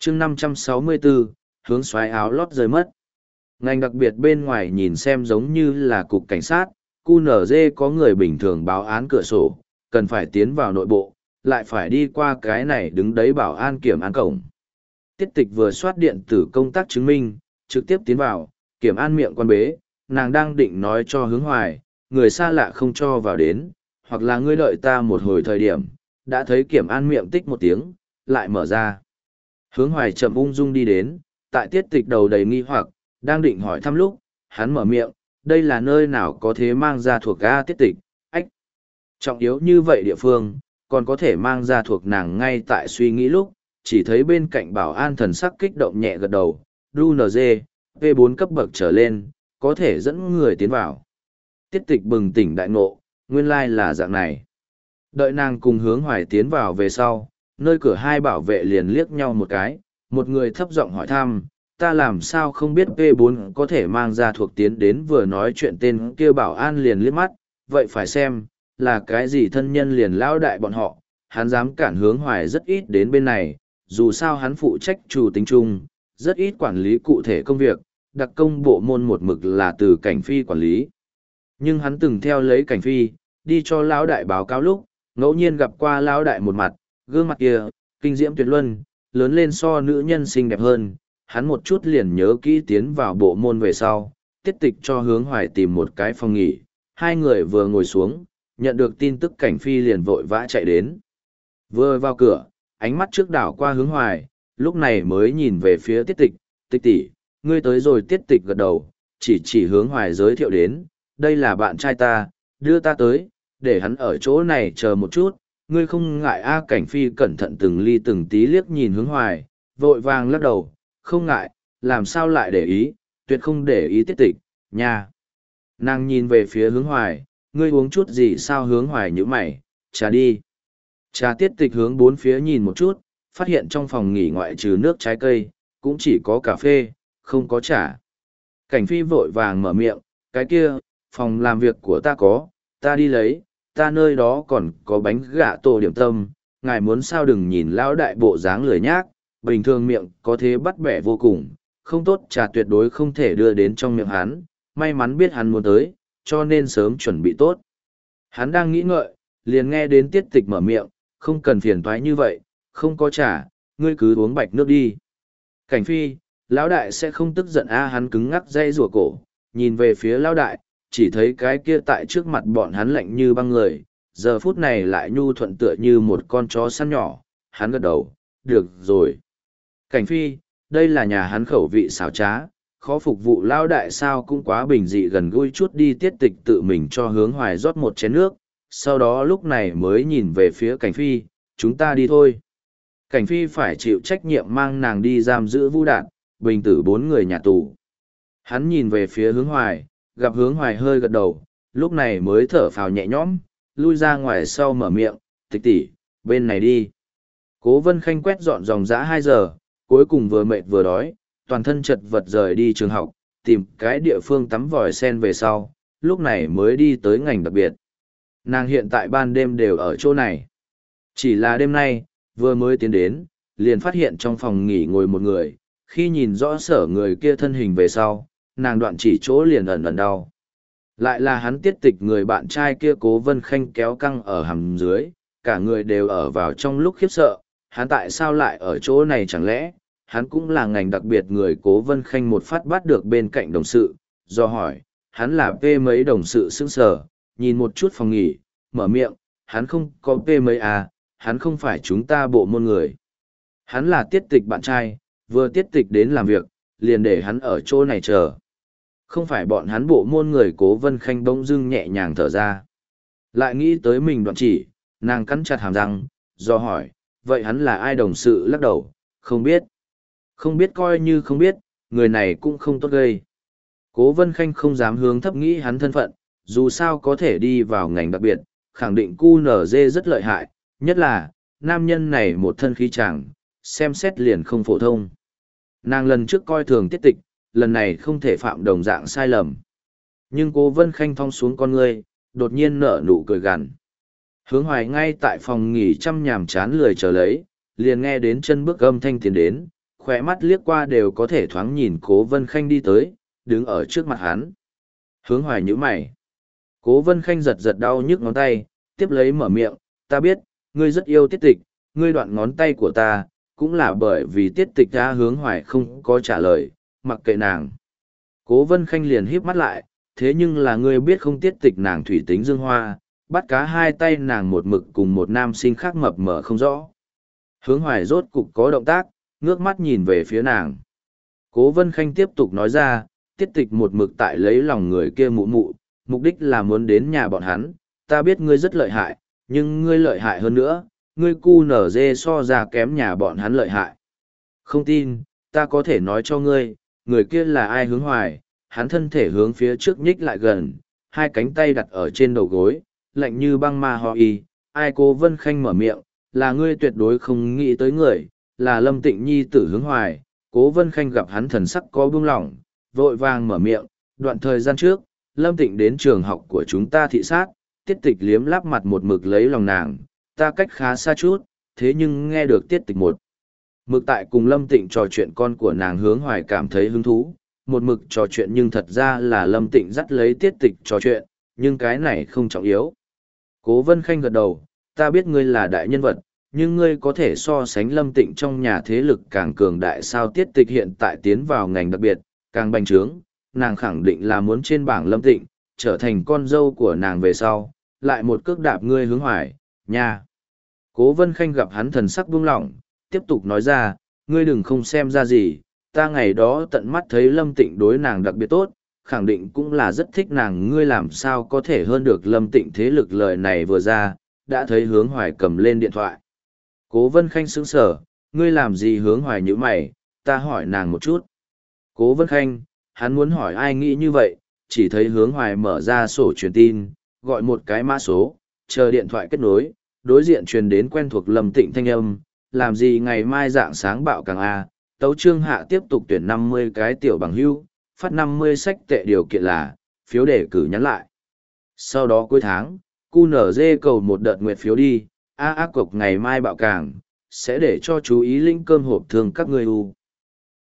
chương 564, hướng xoáy áo lót rơi mất. Ngành đặc biệt bên ngoài nhìn xem giống như là cục cảnh sát, QNZ có người bình thường báo án cửa sổ, cần phải tiến vào nội bộ, lại phải đi qua cái này đứng đấy bảo an kiểm an cổng. Tiết tịch vừa soát điện tử công tác chứng minh, trực tiếp tiến vào, kiểm an miệng quan bế, nàng đang định nói cho hướng hoài, người xa lạ không cho vào đến, hoặc là ngươi đợi ta một hồi thời điểm, đã thấy kiểm an miệng tích một tiếng, lại mở ra. Hướng hoài chậm ung dung đi đến, tại tiết tịch đầu đầy nghi hoặc, đang định hỏi thăm lúc, hắn mở miệng, đây là nơi nào có thế mang ra thuộc ga tiết tịch, ách. Trọng yếu như vậy địa phương, còn có thể mang ra thuộc nàng ngay tại suy nghĩ lúc, chỉ thấy bên cạnh bảo an thần sắc kích động nhẹ gật đầu, DUNZ, V4 cấp bậc trở lên, có thể dẫn người tiến vào. Tiết tịch bừng tỉnh đại ngộ, nguyên lai là dạng này. Đợi nàng cùng hướng hoài tiến vào về sau, nơi cửa hai bảo vệ liền liếc nhau một cái, một người thấp giọng hỏi thăm, ta làm sao không biết V4 có thể mang ra thuộc tiến đến vừa nói chuyện tên kia bảo an liền liếc mắt, vậy phải xem, là cái gì thân nhân liền lao đại bọn họ, hắn dám cản hướng hoài rất ít đến bên này, dù sao hắn phụ trách chủ tính chung, rất ít quản lý cụ thể công việc, đặc công bộ môn một mực là từ cảnh phi quản lý. Nhưng hắn từng theo lấy cảnh phi, đi cho lão đại báo cáo lúc, ngẫu nhiên gặp qua lão đại một mặt, gương mặt kia, kinh diễm tuyệt luân, lớn lên so nữ nhân xinh đẹp hơn, hắn một chút liền nhớ kỹ tiến vào bộ môn về sau, tiết tịch cho hướng hoài tìm một cái phòng nghỉ, hai người vừa ngồi xuống, nhận được tin tức cảnh phi liền vội vã chạy đến. Vừa vào cửa, ánh mắt trước đảo qua hướng hoài, lúc này mới nhìn về phía tiết tịch, tịch tỷ, ngươi tới rồi. Tiết tịch gật đầu, chỉ hướng hoài giới thiệu đến, đây là bạn trai ta, đưa ta tới, để hắn ở chỗ này chờ một chút, ngươi không ngại a. Cảnh phi cẩn thận từng ly từng tí liếc nhìn hướng hoài, vội vàng lắc đầu, không ngại, làm sao lại để ý, tuyệt không để ý tiết tịch, nha. Nàng nhìn về phía hướng hoài, ngươi uống chút gì sao? Hướng hoài nhíu mày, trà đi. Trà. Tiết tịch hướng bốn phía nhìn một chút, phát hiện trong phòng nghỉ ngoại trừ nước trái cây, cũng chỉ có cà phê, không có trà. Cảnh phi vội vàng mở miệng, cái kia, phòng làm việc của ta có, ta đi lấy, ta nơi đó còn có bánh gà tổ điểm tâm, ngài muốn sao? Đừng nhìn lão đại bộ dáng lười nhác, bình thường miệng có thế bắt bẻ vô cùng, không tốt, trà tuyệt đối không thể đưa đến trong miệng hắn, may mắn biết hắn muốn tới, cho nên sớm chuẩn bị tốt. Hắn đang nghĩ ngợi, liền nghe đến tiết tịch mở miệng, không cần phiền toái như vậy, không có trà, ngươi cứ uống bạch nước đi. Cảnh phi, lão đại sẽ không tức giận a. Hắn cứng ngắc dây rùa cổ, nhìn về phía lão đại, chỉ thấy cái kia tại trước mặt bọn hắn lạnh như băng người, giờ phút này lại nhu thuận tựa như một con chó săn nhỏ, hắn gật đầu, được rồi. Cảnh phi, đây là nhà hắn khẩu vị xảo trá, khó phục vụ lao đại sao cũng quá bình dị gần gũi chút đi. Tiết tịch tự mình cho hướng hoài rót một chén nước, sau đó lúc này mới nhìn về phía cảnh phi, chúng ta đi thôi. Cảnh phi phải chịu trách nhiệm mang nàng đi giam giữ Vu Đạt, bình tử 4 người nhà tù. Hắn nhìn về phía hướng hoài, gặp hướng hoài hơi gật đầu, lúc này mới thở phào nhẹ nhõm, lui ra ngoài sau mở miệng, tịch tỷ, bên này đi. Cố Vân Khanh quét dọn dòng dã 2 giờ, cuối cùng vừa mệt vừa đói, toàn thân chật vật rời đi trường học, tìm cái địa phương tắm vòi sen về sau, lúc này mới đi tới ngành đặc biệt. Nàng hiện tại ban đêm đều ở chỗ này. Chỉ là đêm nay, vừa mới tiến đến, liền phát hiện trong phòng nghỉ ngồi một người, khi nhìn rõ sở người kia thân hình về sau, nàng đoạn chỉ chỗ liền ẩn ẩn đau. Lại là hắn tiết tịch người bạn trai kia. Cố Vân Khanh kéo căng ở hầm dưới, cả người đều ở vào trong lúc khiếp sợ, hắn tại sao lại ở chỗ này? Chẳng lẽ hắn cũng là ngành đặc biệt người? Cố Vân Khanh một phát bắt được bên cạnh đồng sự, do hỏi, hắn là P mấy? Đồng sự sững sờ, nhìn một chút phòng nghỉ, mở miệng, hắn không có P mấy à, hắn không phải chúng ta bộ môn người. Hắn là tiết tịch bạn trai, vừa tiết tịch đến làm việc, liền để hắn ở chỗ này chờ. Không phải bọn hắn bộ môn người. Cố Vân Khanh bỗng dưng nhẹ nhàng thở ra. Lại nghĩ tới mình đoạn chỉ, nàng cắn chặt hàm răng, do hỏi, vậy hắn là ai? Đồng sự lắc đầu, không biết. Không biết coi như không biết, người này cũng không tốt gây. Cố Vân Khanh không dám hướng thấp nghĩ hắn thân phận, dù sao có thể đi vào ngành đặc biệt, khẳng định QNZ rất lợi hại, nhất là, nam nhân này một thân khí chàng, xem xét liền không phổ thông. Nàng lần trước coi thường tiết tịch, lần này không thể phạm đồng dạng sai lầm. Nhưng Cố Vân Khanh thong xuống con ngươi, đột nhiên nở nụ cười gằn. Hướng hoài ngay tại phòng nghỉ chăm nhàm chán lười chờ lấy, liền nghe đến chân bước âm thanh tiến đến, khỏe mắt liếc qua đều có thể thoáng nhìn Cố Vân Khanh đi tới, đứng ở trước mặt hắn. Hướng Hoài nhíu mày. Cố Vân Khanh giật giật đau nhức ngón tay, tiếp lấy mở miệng, ta biết, ngươi rất yêu Tiết Tịch, ngươi đoạn ngón tay của ta, cũng là bởi vì Tiết Tịch đã Hướng Hoài không có trả lời, mặc kệ nàng. Cố Vân Khanh liền híp mắt lại, thế nhưng là ngươi biết không, Tiết Tịch nàng thủy tính dương hoa, bắt cá hai tay nàng một mực cùng một nam sinh khác mập mờ không rõ. Hướng Hoài rốt cục có động tác, ngước mắt nhìn về phía nàng. Cố Vân Khanh tiếp tục nói ra, Tiết Tịch một mực tại lấy lòng người kia mụ mụ, mục đích là muốn đến nhà bọn hắn, ta biết ngươi rất lợi hại, nhưng ngươi lợi hại hơn nữa, ngươi cu nở dê so ra kém nhà bọn hắn lợi hại. Không tin, ta có thể nói cho ngươi, người kia là ai. Hướng Hoài, hắn thân thể hướng phía trước nhích lại gần, hai cánh tay đặt ở trên đầu gối, lạnh như băng ma ho y. Ai? Cố Vân Khanh mở miệng, là ngươi tuyệt đối không nghĩ tới người, là Lâm Tịnh nhi tử Hướng Hoài. Cố Vân Khanh gặp hắn thần sắc có buông lỏng, vội vàng mở miệng, đoạn thời gian trước, Lâm Tịnh đến trường học của chúng ta thị sát, Tiết Tịch liếm láp mặt một mực lấy lòng nàng, ta cách khá xa chút, thế nhưng nghe được Tiết Tịch một mực tại cùng Lâm Tịnh trò chuyện, con của nàng Hướng Hoài cảm thấy hứng thú, một mực trò chuyện nhưng thật ra là Lâm Tịnh dắt lấy Tiết Tịch trò chuyện, nhưng cái này không trọng yếu. Cố Vân Khanh gật đầu, ta biết ngươi là đại nhân vật, nhưng ngươi có thể so sánh Lâm Tịnh trong nhà thế lực càng cường đại sao? Tiết Tịch hiện tại tiến vào ngành đặc biệt, càng bành trướng, nàng khẳng định là muốn trên bảng Lâm Tịnh, trở thành con dâu của nàng về sau, lại một cước đạp ngươi Hướng Hoài, nha. Cố Vân Khanh gặp hắn thần sắc buông lỏng, tiếp tục nói ra, ngươi đừng không xem ra gì, ta ngày đó tận mắt thấy Lâm Tịnh đối nàng đặc biệt tốt, khẳng định cũng là rất thích nàng, ngươi làm sao có thể hơn được Lâm Tịnh thế lực. Lời này vừa ra, đã thấy Hướng Hoài cầm lên điện thoại. Cố Vân Khanh sững sờ, ngươi làm gì? Hướng Hoài nhíu mày, ta hỏi nàng một chút. Cố Vân Khanh, hắn muốn hỏi ai nghĩ như vậy, chỉ thấy Hướng Hoài mở ra sổ truyền tin, gọi một cái mã số, chờ điện thoại kết nối, đối diện truyền đến quen thuộc Lâm Tịnh thanh âm, làm gì ngày mai dạng sáng bạo càng A, tấu trương hạ tiếp tục tuyển 50 cái tiểu bằng hưu, phát 50 sách tệ, điều kiện là, phiếu đề cử nhắn lại. Sau đó cuối tháng, QNZ cầu một đợt nguyệt phiếu đi, cộc ngày mai bạo càng, sẽ để cho chú ý lĩnh cơm hộp thường các người u.